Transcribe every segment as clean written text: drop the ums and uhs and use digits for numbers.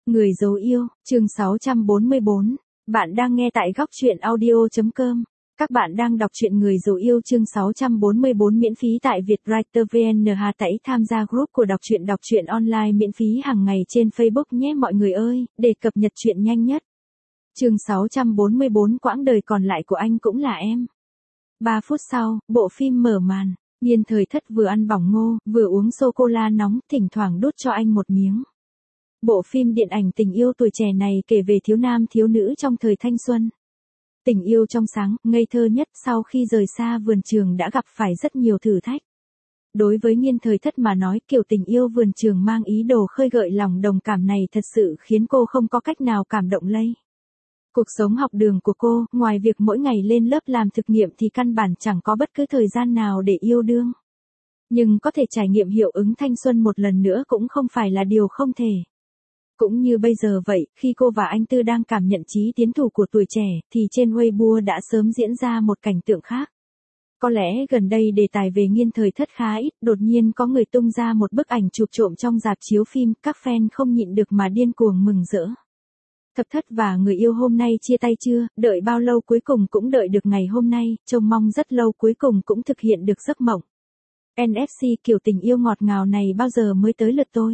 Người dấu yêu, chương 644. Bạn đang nghe tại góc truyện audio.com. Các bạn đang đọc truyện Người dấu yêu chương 644 miễn phí tại Vietwriter VN. Hãy tham gia group của đọc truyện online miễn phí hàng ngày trên Facebook nhé mọi người ơi, để cập nhật truyện nhanh nhất. Chương 644 quãng đời còn lại của anh cũng là em. 3 phút sau, bộ phim mở màn. Nhiên Thời Thất vừa ăn bỏng ngô, vừa uống sô-cô-la nóng, thỉnh thoảng đút cho anh một miếng. Bộ phim điện ảnh tình yêu tuổi trẻ này kể về thiếu nam thiếu nữ trong thời thanh xuân. Tình yêu trong sáng, ngây thơ nhất sau khi rời xa vườn trường đã gặp phải rất nhiều thử thách. Đối với Nhiên Thời Thất mà nói kiểu tình yêu vườn trường mang ý đồ khơi gợi lòng đồng cảm này thật sự khiến cô không có cách nào cảm động lây. Cuộc sống học đường của cô, ngoài việc mỗi ngày lên lớp làm thực nghiệm thì căn bản chẳng có bất cứ thời gian nào để yêu đương. Nhưng có thể trải nghiệm hiệu ứng thanh xuân một lần nữa cũng không phải là điều không thể. Cũng như bây giờ vậy, khi cô và anh Tư đang cảm nhận chí tiến thủ của tuổi trẻ, thì trên Weibo đã sớm diễn ra một cảnh tượng khác. Có lẽ gần đây đề tài về Nhiên Thời Thất khá ít, đột nhiên có người tung ra một bức ảnh chụp trộm trong rạp chiếu phim, các fan không nhịn được mà điên cuồng mừng rỡ. Thập Thất và người yêu hôm nay chia tay chưa, đợi bao lâu cuối cùng cũng đợi được ngày hôm nay, trông mong rất lâu cuối cùng cũng thực hiện được giấc mộng. NFC kiểu tình yêu ngọt ngào này bao giờ mới tới lượt tôi.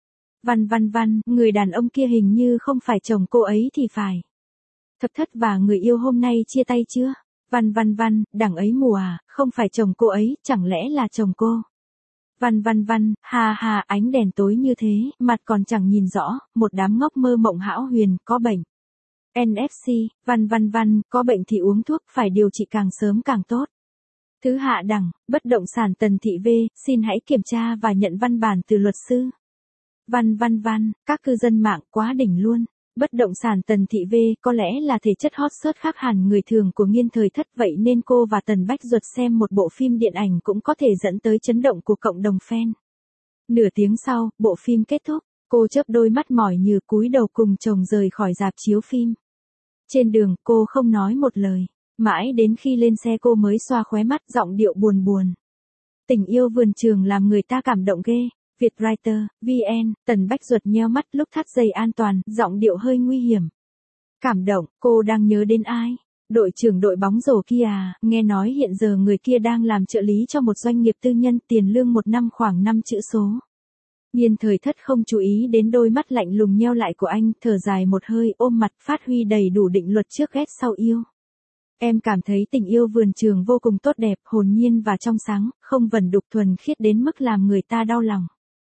Văn, người đàn ông kia hình như không phải chồng cô ấy thì phải. Thập Thất và người yêu hôm nay chia tay chưa? Văn, đằng ấy mùa à, không phải chồng cô ấy, chẳng lẽ là chồng cô? Văn, ha, ánh đèn tối như thế, mặt còn chẳng nhìn rõ, một đám ngốc mơ mộng hão huyền, có bệnh. NFC, Văn, có bệnh thì uống thuốc, phải điều trị càng sớm càng tốt. Thứ hạ đẳng, bất động sản Tần Thị V, xin hãy kiểm tra và nhận văn bản từ luật sư. Văn, các cư dân mạng quá đỉnh luôn. Bất động sản Tần Thị V có lẽ là thể chất hot search khác hẳn người thường của Nhiên Thời Thất, vậy nên cô và Tần Bách Duật xem một bộ phim điện ảnh cũng có thể dẫn tới chấn động của cộng đồng fan. Nửa tiếng sau, bộ phim kết thúc, cô chớp đôi mắt mỏi như cúi đầu cùng chồng rời khỏi rạp chiếu phim. Trên đường, cô không nói một lời, mãi đến khi lên xe cô mới xoa khóe mắt, giọng điệu buồn. Tình yêu vườn trường làm người ta cảm động ghê. Vietwriter, VN, Tần Bách Duật nheo mắt lúc thắt dây an toàn, giọng điệu hơi nguy hiểm. Cảm động, cô đang nhớ đến ai? Đội trưởng đội bóng rổ kia à, nghe nói hiện giờ người kia đang làm trợ lý cho một doanh nghiệp tư nhân, tiền lương một năm khoảng 5 chữ số. Nhiên Thời Thất không chú ý đến đôi mắt lạnh lùng nheo lại của anh, thở dài một hơi, ôm mặt, phát huy đầy đủ định luật trước ghét sau yêu. Em cảm thấy tình yêu vườn trường vô cùng tốt đẹp, hồn nhiên và trong sáng, không vẩn đục thuần khiết đến mức làm người ta đau lòng.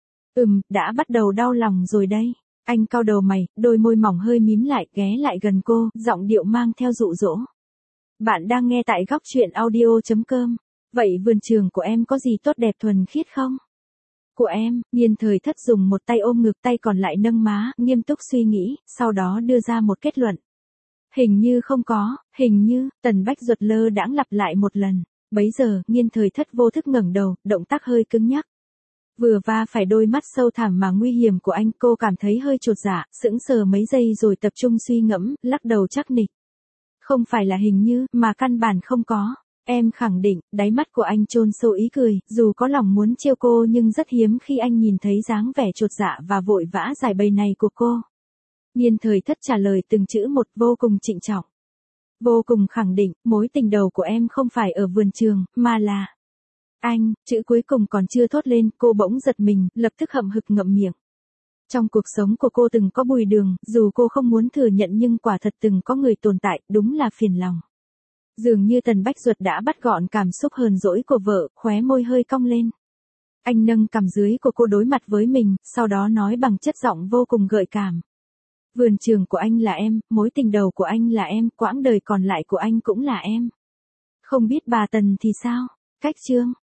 Đã bắt đầu đau lòng rồi đây. Anh cau đầu mày, đôi môi mỏng hơi mím lại, ghé lại gần cô, giọng điệu mang theo dụ dỗ. Bạn đang nghe tại góc truyện audio.com. Vậy vườn trường của em có gì tốt đẹp thuần khiết không? Của em, Nhiên Thời Thất dùng một tay ôm ngực, tay còn lại nâng má, nghiêm túc suy nghĩ, sau đó đưa ra một kết luận. Hình như không có, Tần Bách Duật lơ đãng lặp lại một lần. Bấy giờ, Nhiên Thời Thất vô thức ngẩng đầu, động tác hơi cứng nhắc. Vừa va phải đôi mắt sâu thẳm mà nguy hiểm của anh, cô cảm thấy hơi chột dạ, sững sờ mấy giây rồi tập trung suy ngẫm, lắc đầu chắc nịch. Không phải là hình như, mà căn bản không có. Em khẳng định, đáy mắt của anh chôn sâu ý cười, dù có lòng muốn trêu cô nhưng rất hiếm khi anh nhìn thấy dáng vẻ chột dạ và vội vã giải bày này của cô. Nhiên Thời Thất trả lời từng chữ một, vô cùng trịnh trọng. Vô cùng khẳng định, mối tình đầu của em không phải ở vườn trường, mà là... Anh, chữ cuối cùng còn chưa thốt lên, cô bỗng giật mình, lập tức hậm hực ngậm miệng. Trong cuộc sống của cô từng có Bùi Đường, dù cô không muốn thừa nhận nhưng quả thật từng có người tồn tại, đúng là phiền lòng. Dường như Tần Bách Duật đã bắt gọn cảm xúc hờn dỗi của vợ, khóe môi hơi cong lên. Anh nâng cằm dưới của cô đối mặt với mình, sau đó nói bằng chất giọng vô cùng gợi cảm. Vườn trường của anh là em, mối tình đầu của anh là em, quãng đời còn lại của anh cũng là em. Không biết bà Tần thì sao? Cách chương.